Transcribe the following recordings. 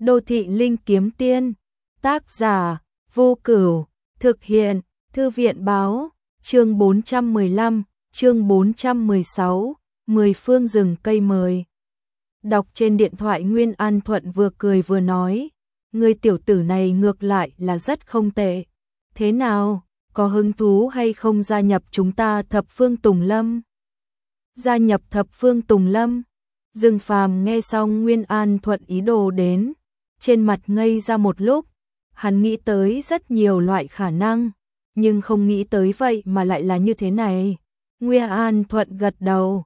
Đô thị linh kiếm tiên, tác giả, Vô Cửu, thực hiện, Thư viện báo, chương 415, chương 416, 10 phương rừng cây mời. Đọc trên điện thoại Nguyên An Thuận vừa cười vừa nói, người tiểu tử này ngược lại là rất không tệ. Thế nào, có hứng thú hay không gia nhập chúng ta Thập Phương Tùng Lâm? Gia nhập Thập Phương Tùng Lâm? Dương Phàm nghe xong Nguyên An Thuận ý đồ đến, trên mặt ngây ra một lúc, hắn nghĩ tới rất nhiều loại khả năng, nhưng không nghĩ tới vậy mà lại là như thế này. Nguyên An Thuận gật đầu,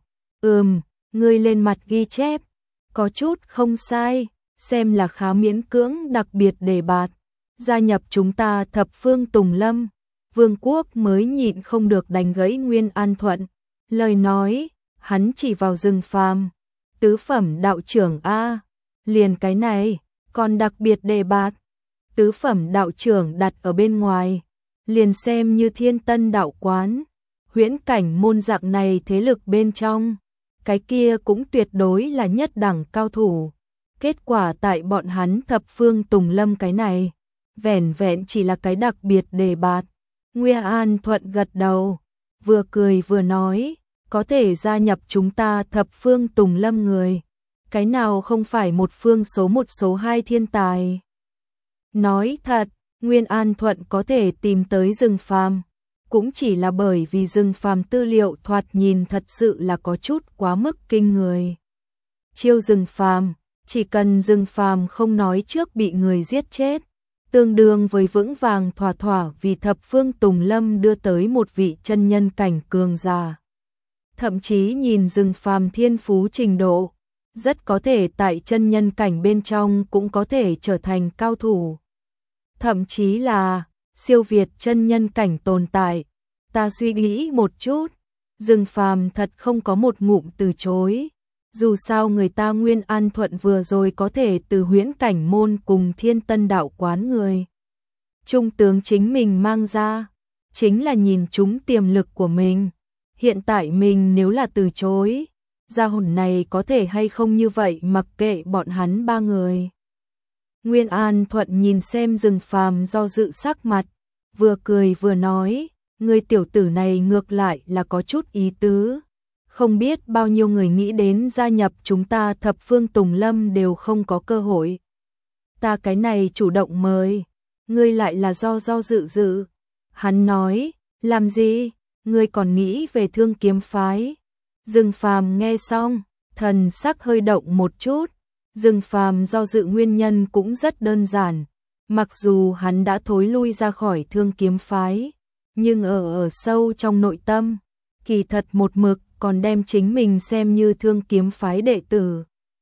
ngươi lên mặt ghi chép, có chút không sai, xem là khá miễn cưỡng đặc biệt đề bạt, gia nhập chúng ta Thập Phương Tùng Lâm. Vương Quốc mới nhịn không được đánh gãy Nguyên An Thuận, lời nói, hắn chỉ vào Dương Phàm, tứ phẩm đạo trưởng a, liền cái này, còn đặc biệt đề bạt, tứ phẩm đạo trưởng đặt ở bên ngoài, liền xem như Thiên Tân đạo quán, huyễn cảnh môn dạng này thế lực bên trong, cái kia cũng tuyệt đối là nhất đẳng cao thủ. Kết quả tại bọn hắn Thập Phương Tùng Lâm cái này, vẻn vẹn chỉ là cái đặc biệt đề bạt. Nguyên An Thuận gật đầu, vừa cười vừa nói, có thể gia nhập chúng ta Thập Phương Tùng Lâm người, cái nào không phải một phương số một số hai thiên tài. Nói thật, Nguyên An Thuận có thể tìm tới Dương Phàm, cũng chỉ là bởi vì Dương Phàm tư liệu thoạt nhìn thật sự là có chút quá mức kinh người. Chiêu Dương Phàm, chỉ cần Dương Phàm không nói trước bị người giết chết, tương đương với vững vàng thỏa thỏa vì Thập Phương Tùng Lâm đưa tới một vị chân nhân cảnh cường giả. Thậm chí nhìn Dương Phàm thiên phú trình độ, rất có thể tại chân nhân cảnh bên trong cũng có thể trở thành cao thủ. Thậm chí là siêu việt chân nhân cảnh tồn tại. Ta suy nghĩ một chút, Dương Phàm thật không có một ngụm từ chối. Dù sao người ta Nguyên An Thuận vừa rồi có thể từ huyễn cảnh môn cùng Thiên Tân đạo quán người trung tướng chính mình mang ra, chính là nhìn chúng tiềm lực của mình. Hiện tại mình nếu là từ chối, gia hồn này có thể hay không như vậy mặc kệ bọn hắn ba người. Nguyên An Thuận nhìn xem Dương Phàm do dự sắc mặt, vừa cười vừa nói, người tiểu tử này ngược lại là có chút ý tứ. Không biết bao nhiêu người nghĩ đến gia nhập chúng ta Thập Phương Tùng Lâm đều không có cơ hội. Ta cái này chủ động mời, ngươi lại là do dự. Hắn nói, làm gì, ngươi còn nghĩ về Thương Kiếm phái. Dương Phàm nghe xong, thần sắc hơi động một chút. Dương Phàm do dự nguyên nhân cũng rất đơn giản. Mặc dù hắn đã thối lui ra khỏi Thương Kiếm phái, nhưng ở sâu trong nội tâm, kỳ thật một mực còn đem chính mình xem như Thương Kiếm phái đệ tử.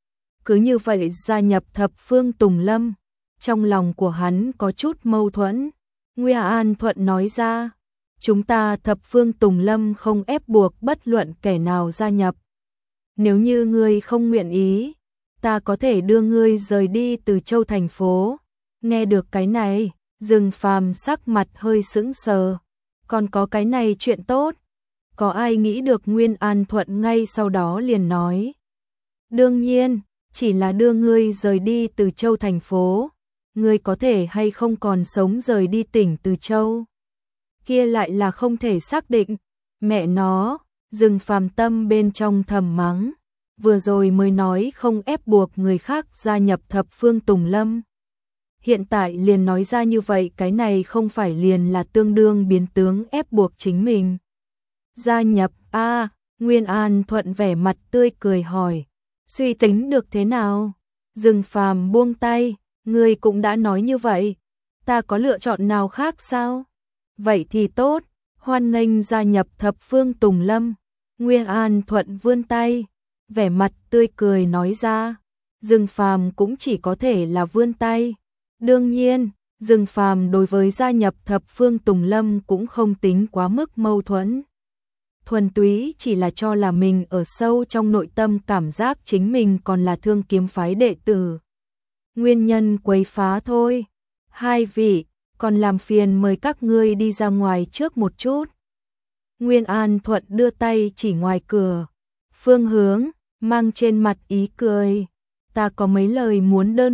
Cứ như vậy gia nhập Thập Phương Tùng Lâm, trong lòng của hắn có chút mâu thuẫn. Nguyên An Thuận nói ra, chúng ta Thập Phương Tùng Lâm không ép buộc bất luận kẻ nào gia nhập. Nếu như ngươi không nguyện ý, ta có thể đưa ngươi rời đi từ Châu thành phố. Nghe được cái này, Dương Phàm sắc mặt hơi sững sờ. Còn có cái này chuyện tốt. Có ai nghĩ được Nguyên An Thuận ngay sau đó liền nói. Đương nhiên, chỉ là đưa ngươi rời đi từ Châu thành phố. Ngươi có thể hay không còn sống rời đi tỉnh Từ Châu. Kia lại là không thể xác định. Mẹ nó, Dương Phàm tâm bên trong thầm mắng. Vừa rồi mới nói không ép buộc người khác gia nhập Thập Phương Tùng Lâm. Hiện tại liền nói ra như vậy, cái này không phải liền là tương đương biến tướng ép buộc chính mình. Gia nhập a, Nguyên An Thuận vẻ mặt tươi cười hỏi, suy tính được thế nào? Dương Phàm buông tay, ngươi cũng đã nói như vậy, ta có lựa chọn nào khác sao? Vậy thì tốt, hoan nghênh gia nhập Thập Phương Tùng Lâm. Nguyên An Thuận vươn tay, vẻ mặt tươi cười nói ra. Dương Phàm cũng chỉ có thể là vươn tay. Đương nhiên, Dương Phàm đối với gia nhập Thập Phương Tùng Lâm cũng không tính quá mức mâu thuẫn. Thuần túy chỉ là cho là mình ở sâu trong nội tâm cảm giác chính mình còn là Thương Kiếm phái đệ tử. Nguyên nhân quấy phá thôi. Hai vị, còn làm phiền mời các ngươi đi ra ngoài trước một chút. Nguyên An Thuận đưa tay chỉ ngoài cửa. Phương Hướng, mang trên mặt ý cười. Ta có mấy lời muốn đơn độc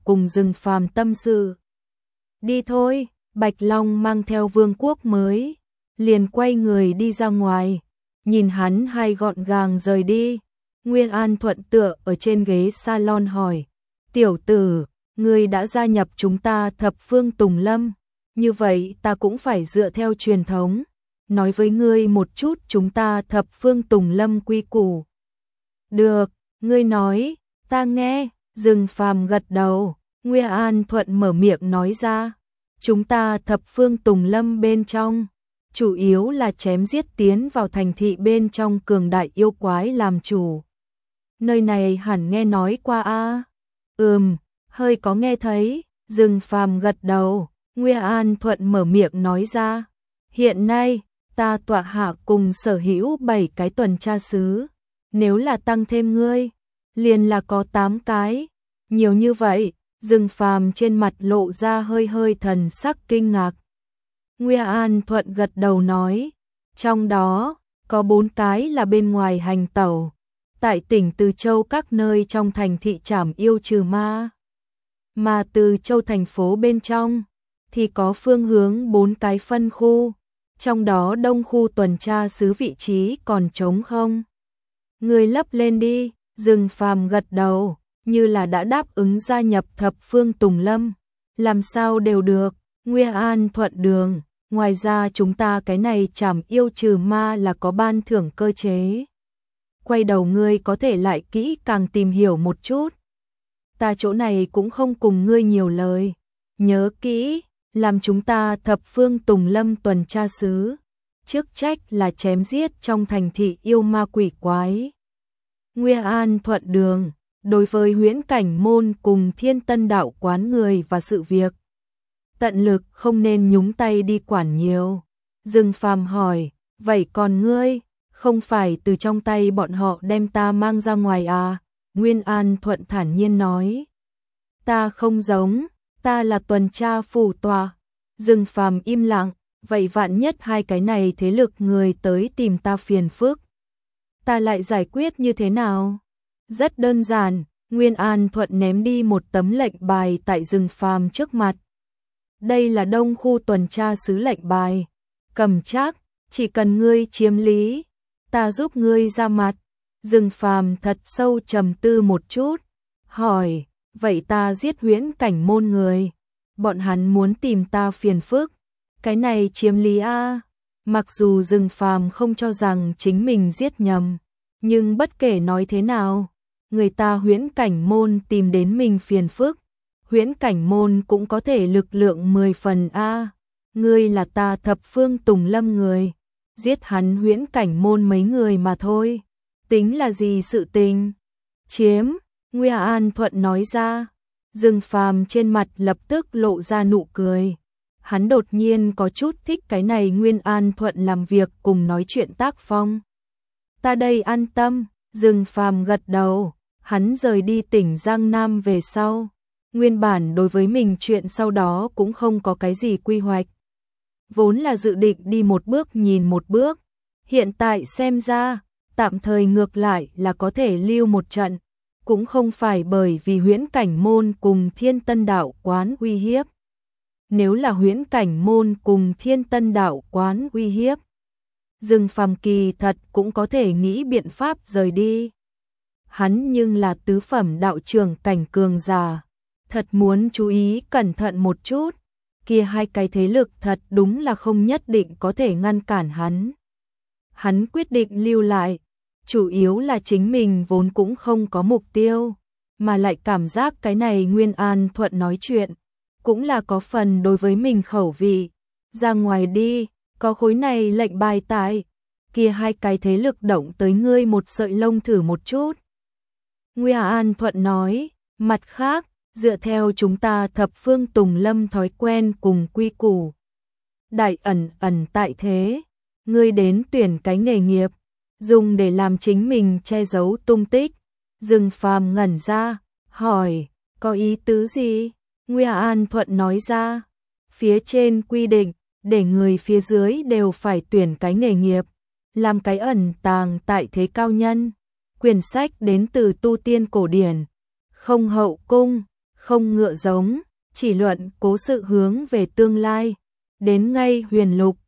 cùng Rừng Phàm tâm sự. Đi thôi, Bạch Long mang theo vương quốc mới, liền quay người đi ra ngoài, nhìn hắn hai gọn gàng rời đi. Nguyên An Thuận tựa ở trên ghế salon hỏi, tiểu tử, ngươi đã gia nhập chúng ta Thập Phương Tùng Lâm, như vậy ta cũng phải dựa theo truyền thống, nói với ngươi một chút chúng ta Thập Phương Tùng Lâm quy củ. Được, ngươi nói, ta nghe. Rừng Phàm gật đầu. Nguyên An Thuận mở miệng nói ra, chúng ta Thập Phương Tùng Lâm bên trong, chủ yếu là chém giết tiến vào thành thị bên trong cường đại yêu quái làm chủ. Nơi này hẳn nghe nói qua a? Hơi có nghe thấy. Rừng Phàm gật đầu. Nguyên An Thuận mở miệng nói ra, hiện nay ta tọa hạ cùng sở hữu 7 cái tuần tra sứ, nếu là tăng thêm ngươi, liền là có 8 cái. Nhiều như vậy. Rừng Phàm trên mặt lộ ra hơi thần sắc kinh ngạc. Nguyên An Thuận gật đầu nói, trong đó có 4 cái là bên ngoài hành tẩu, tại tỉnh Từ Châu các nơi trong thành thị trảm yêu trừ ma. Mà Từ Châu thành phố bên trong thì có phương hướng 4 cái phân khu, trong đó đông khu tuần tra sứ vị trí còn trống không. Người lấp lên đi. Rừng Phàm gật đầu, như là đã đáp ứng gia nhập Thập Phương Tùng Lâm, làm sao đều được. Nguyên An Thuận đường, ngoài ra chúng ta cái này trảm yêu trừ ma là có ban thưởng cơ chế. Quay đầu ngươi có thể lại kỹ càng tìm hiểu một chút. Ta chỗ này cũng không cùng ngươi nhiều lời. Nhớ kỹ, làm chúng ta Thập Phương Tùng Lâm tuần tra sứ, chức trách là chém giết trong thành thị yêu ma quỷ quái. Nguyên An Thuận đường, đối với Huyễn Cảnh Môn cùng Thiên Tân Đạo quán người và sự việc, tận lực không nên nhúng tay đi quản nhiều. Rừng Phàm hỏi, vậy còn ngươi, không phải từ trong tay bọn họ đem ta mang ra ngoài à? Nguyên An Thuận thản nhiên nói, ta không giống, ta là tuần tra phủ tòa. Rừng Phàm im lặng, vậy vạn nhất hai cái này thế lực người tới tìm ta phiền phức, ta lại giải quyết như thế nào? Rất đơn giản. Nguyên An Thuận ném đi một tấm lệnh bài tại Rừng Phàm trước mặt. Đây là đông khu tuần tra sứ lệnh bài, cầm chắc, chỉ cần ngươi chiếm lý, ta giúp ngươi ra mặt. Rừng Phàm thật sâu trầm tư một chút, hỏi, vậy ta giết Huyễn Cảnh Môn người, bọn hắn muốn tìm ta phiền phức, cái này chiếm lý a? Mặc dù Rừng Phàm không cho rằng chính mình giết nhầm, nhưng bất kể nói thế nào, người ta Huyễn Cảnh Môn tìm đến mình phiền phức, Huyễn Cảnh Môn cũng có thể lực lượng 10 phần a. Ngươi là ta Thập Phương Tùng Lâm người, giết hắn Huyễn Cảnh Môn mấy người mà thôi, tính là gì sự tình? Chiếm. Nguyên An Thuận nói ra. Rừng Phàm trên mặt lập tức lộ ra nụ cười. Hắn đột nhiên có chút thích cái này Nguyên An Thuận làm việc cùng nói chuyện tác phong. Ta đây an tâm. Rừng Phàm gật đầu. Hắn rời đi tỉnh Giang Nam về sau, nguyên bản đối với mình chuyện sau đó cũng không có cái gì quy hoạch, vốn là dự định đi một bước nhìn một bước, hiện tại xem ra tạm thời ngược lại là có thể lưu một trận, cũng không phải bởi vì Huyễn Cảnh Môn cùng Thiên Tân Đạo quán uy hiếp. Nếu là Huyễn Cảnh Môn cùng Thiên Tân Đạo quán uy hiếp, Rừng Phàm kỳ thật cũng có thể nghĩ biện pháp rời đi. Hắn nhưng là tứ phẩm đạo trưởng cảnh cường giả, thật muốn chú ý cẩn thận một chút, kia hai cái thế lực thật đúng là không nhất định có thể ngăn cản hắn. Hắn quyết định lưu lại, chủ yếu là chính mình vốn cũng không có mục tiêu, mà lại cảm giác cái này Nguyên An Thuận nói chuyện, cũng là có phần đối với mình khẩu vị. Ra ngoài đi, có khối này lệnh bài tại, kia hai cái thế lực động tới ngươi một sợi lông thử một chút. Nguyên An Thuận nói, mặt khác, dựa theo chúng ta Thập Phương Tùng Lâm thói quen cùng quy củ, đại ẩn tại thế, ngươi đến tuyển cái nghề nghiệp, dùng để làm chính mình che giấu tung tích. Rừng Phàm ngẩn ra, hỏi, có ý tứ gì? Nguyên An Thuận nói ra, phía trên quy định, để người phía dưới đều phải tuyển cái nghề nghiệp, làm cái ẩn tàng tại thế cao nhân. Quyển sách đến từ tu tiên cổ điển, không hậu cung, không ngựa giống, chỉ luận cố sự hướng về tương lai. Đến ngay Huyền Lục,